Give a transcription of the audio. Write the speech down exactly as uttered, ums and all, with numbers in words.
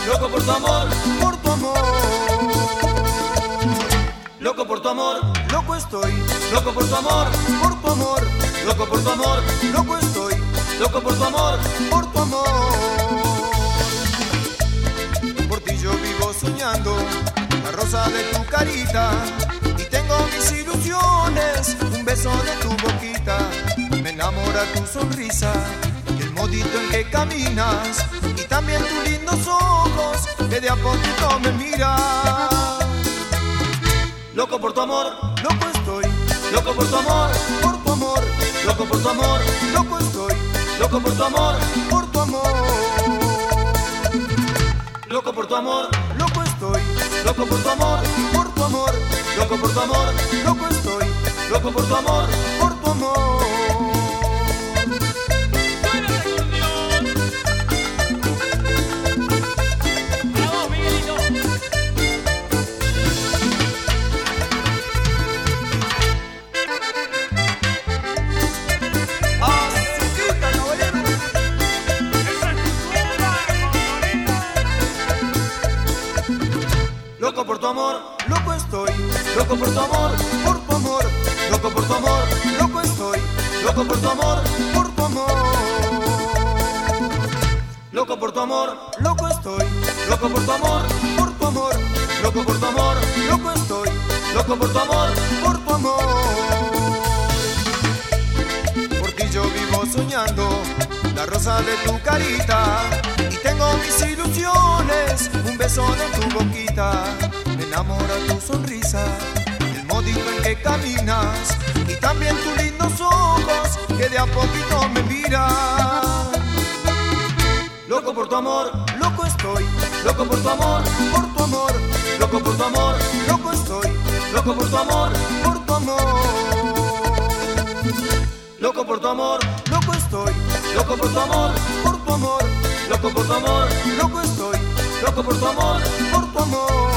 loco por tu amor, por tu amor. loco por tu amor, Loco estoy, loco por tu amor, por tu amor. loco por tu amor, Loco estoy, loco por tu amor, por tu amor. Por ti yo vivo soñando la rosa de tu carita y tengo mis ilusiones, un beso de tu boquita. Me enamora tu sonrisa y el modito en que caminas y también tus lindos ojos que de a poquito me miran. loco por tu amor, Loco estoy, loco por tu amor, por tu amor. loco por tu amor, Loco estoy, loco por tu amor, por tu amor. loco por tu amor, Loco estoy, loco por tu amor, por tu amor. loco por tu amor, Loco estoy, loco por tu amor. por tu amor. Loco por tu amor, Loco estoy, loco por tu amor, por tu amor. loco por tu amor, Loco estoy, loco por tu amor, por tu amor. loco por tu amor, Loco estoy, loco por tu amor, por tu amor. loco por tu amor, Loco estoy, loco por tu amor, por tu amor. Por ti yo vivo soñando la rosa de tu carita y tengo mis ilusiones, un beso de tu boquita. Me enamora tu sonrisa, el modito en que caminas y también tus lindos ojos que de a poquito me miran. loco por tu amor, Loco estoy, loco por tu amor, por tu amor. loco por tu amor, Loco estoy, loco por tu amor, por tu amor. loco por tu amor, Loco estoy, loco por tu amor, por tu amor. loco por tu amor, Loco estoy, loco por tu amor. por tu amor.